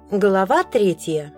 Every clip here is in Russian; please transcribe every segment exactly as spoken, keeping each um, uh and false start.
Глава третья.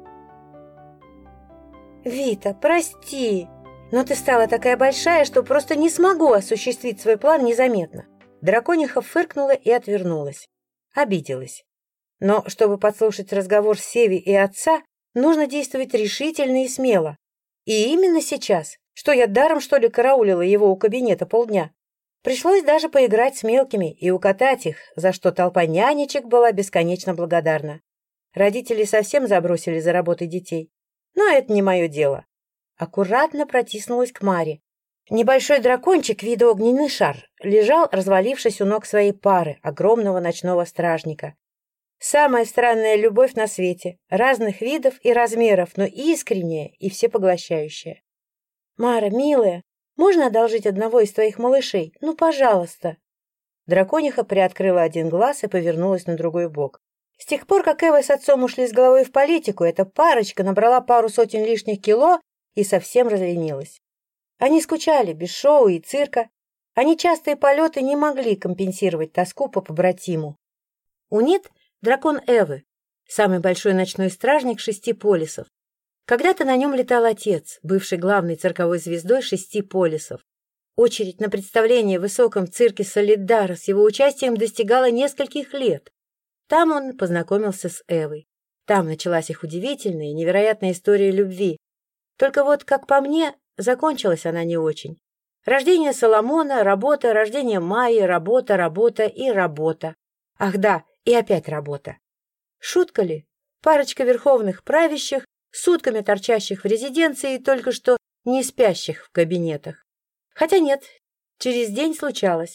«Вита, прости, но ты стала такая большая, что просто не смогу осуществить свой план незаметно». Дракониха фыркнула и отвернулась. Обиделась. Но чтобы подслушать разговор Севи и отца, нужно действовать решительно и смело. И именно сейчас, что я даром, что ли, караулила его у кабинета полдня. Пришлось даже поиграть с мелкими и укатать их, за что толпа нянечек была бесконечно благодарна. Родители совсем забросили за работой детей. Но это не мое дело. Аккуратно протиснулась к Маре. Небольшой дракончик вида огненный шар лежал, развалившись у ног своей пары, огромного ночного стражника. Самая странная любовь на свете, разных видов и размеров, но искренняя и всепоглощающая. «Мара, милая, можно одолжить одного из твоих малышей? Ну, пожалуйста!» Дракониха приоткрыла один глаз и повернулась на другой бок. С тех пор, как Эва с отцом ушли с головой в политику, эта парочка набрала пару сотен лишних кило и совсем разленилась. Они скучали без шоу и цирка, а нечастые полеты не могли компенсировать тоску по побратиму. Унит — дракон Эвы, самый большой ночной стражник шести полисов. Когда-то на нем летал отец, бывший главной цирковой звездой шести полисов. Очередь на представление в высоком цирке Солидара с его участием достигала нескольких лет. Там он познакомился с Эвой. Там началась их удивительная и невероятная история любви. Только вот, как по мне, закончилась она не очень. Рождение Соломона, работа, рождение Майи, работа, работа и работа. Ах да, и опять работа. Шутка ли? Парочка верховных правящих, сутками торчащих в резиденции и только что не спящих в кабинетах. Хотя нет, через день случалось.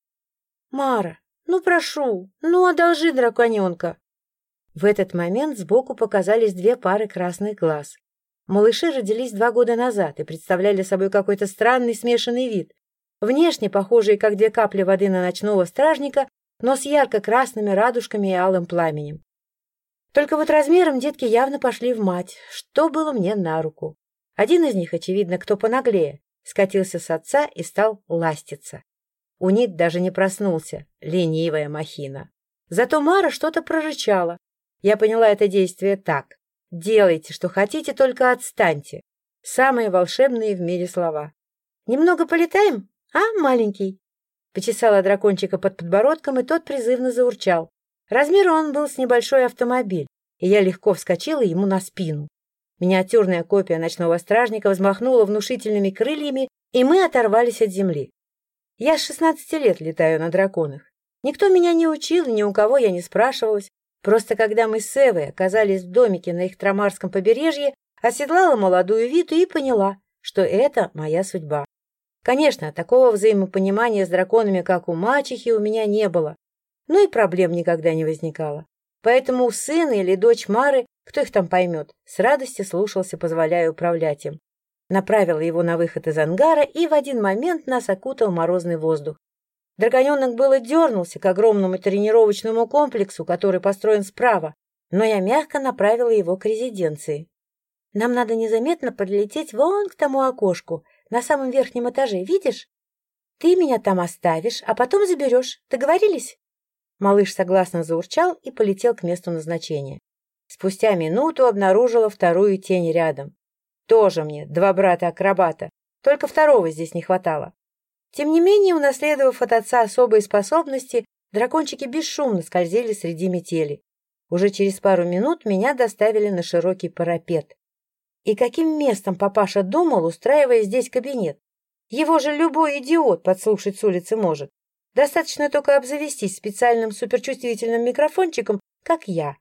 «Мара, ну прошу, ну одолжи драконенка». В этот момент сбоку показались две пары красных глаз. Малыши родились два года назад и представляли собой какой-то странный смешанный вид. Внешне похожие, как две капли воды на ночного стражника, но с ярко-красными радужками и алым пламенем. Только вот размером детки явно пошли в мать, что было мне на руку. Один из них, очевидно, кто понаглее, скатился с отца и стал ластиться. Унит даже не проснулся, ленивая махина. Зато Мара что-то прорычала. Я поняла это действие так. «Делайте, что хотите, только отстаньте». Самые волшебные в мире слова. «Немного полетаем, а, маленький?» Почесала дракончика под подбородком, и тот призывно заурчал. Размером он был с небольшой автомобиль, и я легко вскочила ему на спину. Миниатюрная копия ночного стражника взмахнула внушительными крыльями, и мы оторвались от земли. Я с шестнадцати лет летаю на драконах. Никто меня не учил, ни у кого я не спрашивалась. Просто когда мы с Эвой оказались в домике на их Трамарском побережье, оседлала молодую Виту и поняла, что это моя судьба. Конечно, такого взаимопонимания с драконами, как у мачехи, у меня не было. Но и проблем никогда не возникало. Поэтому сын или дочь Мары, кто их там поймет, с радостью слушался, позволяя управлять им. Направила его на выход из ангара, и в один момент нас окутал морозный воздух. Драконенок было дернулся к огромному тренировочному комплексу, который построен справа, но я мягко направила его к резиденции. Нам надо незаметно подлететь вон к тому окошку, на самом верхнем этаже, видишь? Ты меня там оставишь, а потом заберешь. Договорились? Малыш согласно заурчал и полетел к месту назначения. Спустя минуту обнаружила вторую тень рядом. Тоже мне два брата-акробата, только второго здесь не хватало. Тем не менее, унаследовав от отца особые способности, дракончики бесшумно скользили среди метели. Уже через пару минут меня доставили на широкий парапет. И каким местом папаша думал, устраивая здесь кабинет? Его же любой идиот подслушать с улицы может. Достаточно только обзавестись специальным суперчувствительным микрофончиком, как я.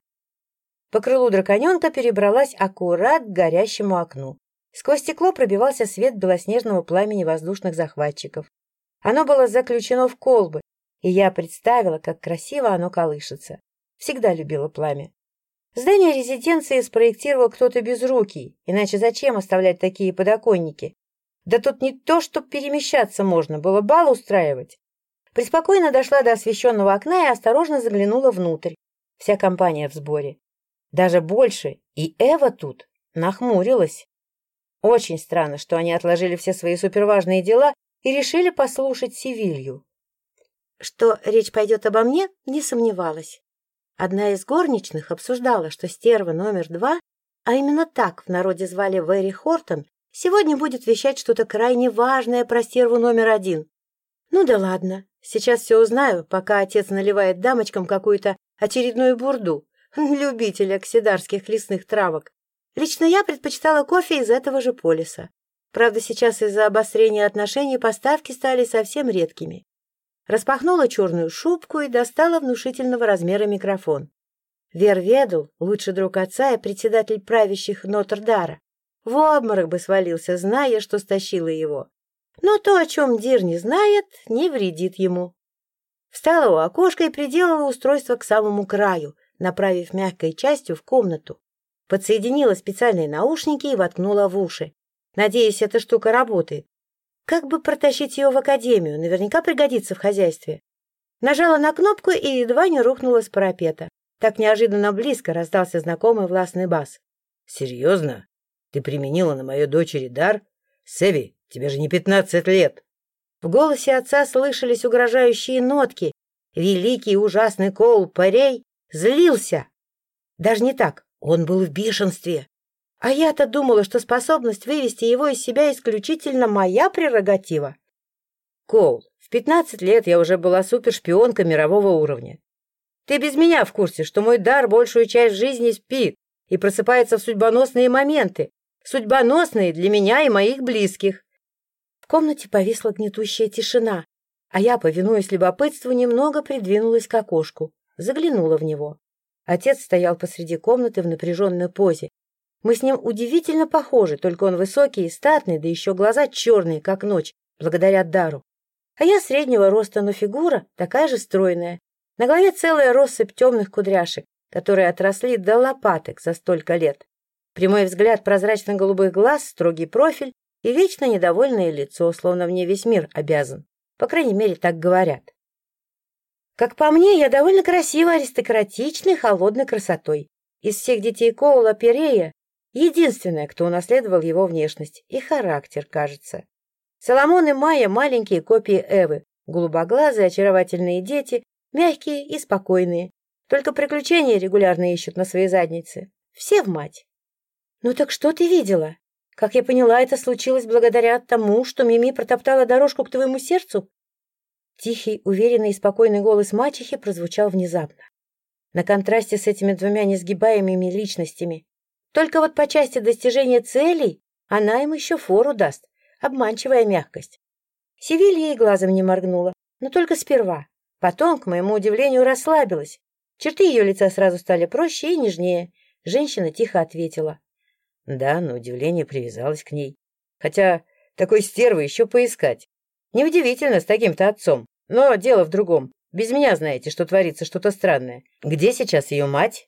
По крылу драконенка перебралась аккурат к горящему окну. Сквозь стекло пробивался свет белоснежного пламени воздушных захватчиков. Оно было заключено в колбы, и я представила, как красиво оно колышется. Всегда любила пламя. Здание резиденции спроектировал кто-то безрукий, иначе зачем оставлять такие подоконники? Да тут не то, чтоб перемещаться можно, было бал устраивать. Преспокойно дошла до освещенного окна и осторожно заглянула внутрь. Вся компания в сборе. Даже больше, и Эва тут нахмурилась. Очень странно, что они отложили все свои суперважные дела и решили послушать Севилью. Что речь пойдет обо мне, не сомневалась. Одна из горничных обсуждала, что стерва номер два, а именно так в народе звали Вэри Хортон, сегодня будет вещать что-то крайне важное про стерву номер один. Ну да ладно, сейчас все узнаю, пока отец наливает дамочкам какую-то очередную бурду. Любитель оксидарских лесных травок. Лично я предпочитала кофе из этого же полиса. Правда, сейчас из-за обострения отношений поставки стали совсем редкими. Распахнула черную шубку и достала внушительного размера микрофон. Вер Ведл, лучший друг отца и председатель правящих Нотр-Дара, в обморок бы свалился, зная, что стащила его. Но то, о чем Дир не знает, не вредит ему. Встала у окошка и приделала устройство к самому краю, направив мягкой частью в комнату. Подсоединила специальные наушники и воткнула в уши. Надеюсь, эта штука работает. Как бы протащить ее в академию, наверняка пригодится в хозяйстве. Нажала на кнопку и едва не рухнула с парапета. Так неожиданно близко раздался знакомый властный бас. — Серьезно? Ты применила на моей дочери дар? Сэви, тебе же не пятнадцать лет. В голосе отца слышались угрожающие нотки. Великий и ужасный Коул Парей злился. Даже не так, он был в бешенстве. А я-то думала, что способность вывести его из себя исключительно моя прерогатива. Коул, в пятнадцать лет я уже была супершпионка мирового уровня. Ты без меня в курсе, что мой дар большую часть жизни спит и просыпается в судьбоносные моменты, судьбоносные для меня и моих близких. В комнате повисла гнетущая тишина, а я, повинуясь любопытству, немного придвинулась к окошку, заглянула в него. Отец стоял посреди комнаты в напряженной позе. Мы с ним удивительно похожи, только он высокий и статный, да еще глаза черные, как ночь, благодаря дару. А я среднего роста, но фигура такая же стройная. На голове целая россыпь темных кудряшек, которые отросли до лопаток за столько лет. Прямой взгляд прозрачно-голубых глаз, строгий профиль и вечно недовольное лицо, словно мне весь мир обязан. По крайней мере, так говорят. Как по мне, я довольно красивой, аристократичной, холодной красотой. Из всех детей Коула Перея единственная, кто унаследовал его внешность и характер, кажется. Соломон и Майя — маленькие копии Эвы, голубоглазые, очаровательные дети, мягкие и спокойные. Только приключения регулярно ищут на своей заднице. Все в мать. Ну так что ты видела? Как я поняла, это случилось благодаря тому, что Мими протоптала дорожку к твоему сердцу? Тихий, уверенный и спокойный голос мачехи прозвучал внезапно. На контрасте с этими двумя несгибаемыми личностями. Только вот по части достижения целей она им еще фору даст. Обманчивая мягкость. Севилья и глазом не моргнула, но только сперва. Потом, к моему удивлению, расслабилась. Черты ее лица сразу стали проще и нежнее. Женщина тихо ответила. Да, на удивление привязалась к ней. Хотя такой стервы еще поискать. Неудивительно с таким-то отцом. Но дело в другом. Без меня знаете, что творится что-то странное. Где сейчас ее мать?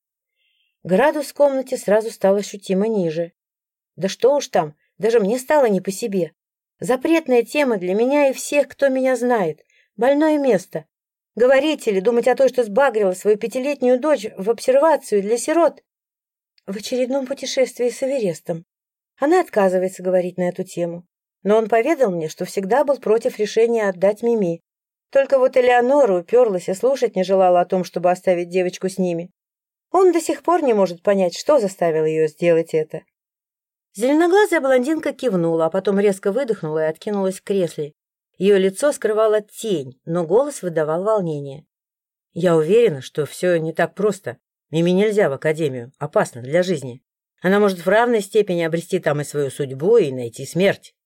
Градус в комнате сразу стал ощутимо ниже. Да что уж там, даже мне стало не по себе. Запретная тема для меня и всех, кто меня знает. Больное место. Говорить или думать о той, что сбагрила свою пятилетнюю дочь в обсервацию для сирот. В очередном путешествии с Эверестом. Она отказывается говорить на эту тему. Но он поведал мне, что всегда был против решения отдать Мими. Только вот Элеонора уперлась и слушать не желала о том, чтобы оставить девочку с ними. Он до сих пор не может понять, что заставило ее сделать это. Зеленоглазая блондинка кивнула, а потом резко выдохнула и откинулась в кресле. Ее лицо скрывала тень, но голос выдавал волнение. «Я уверена, что все не так просто. Мими нельзя в академию. Опасно для жизни. Она может в равной степени обрести там и свою судьбу, и найти смерть».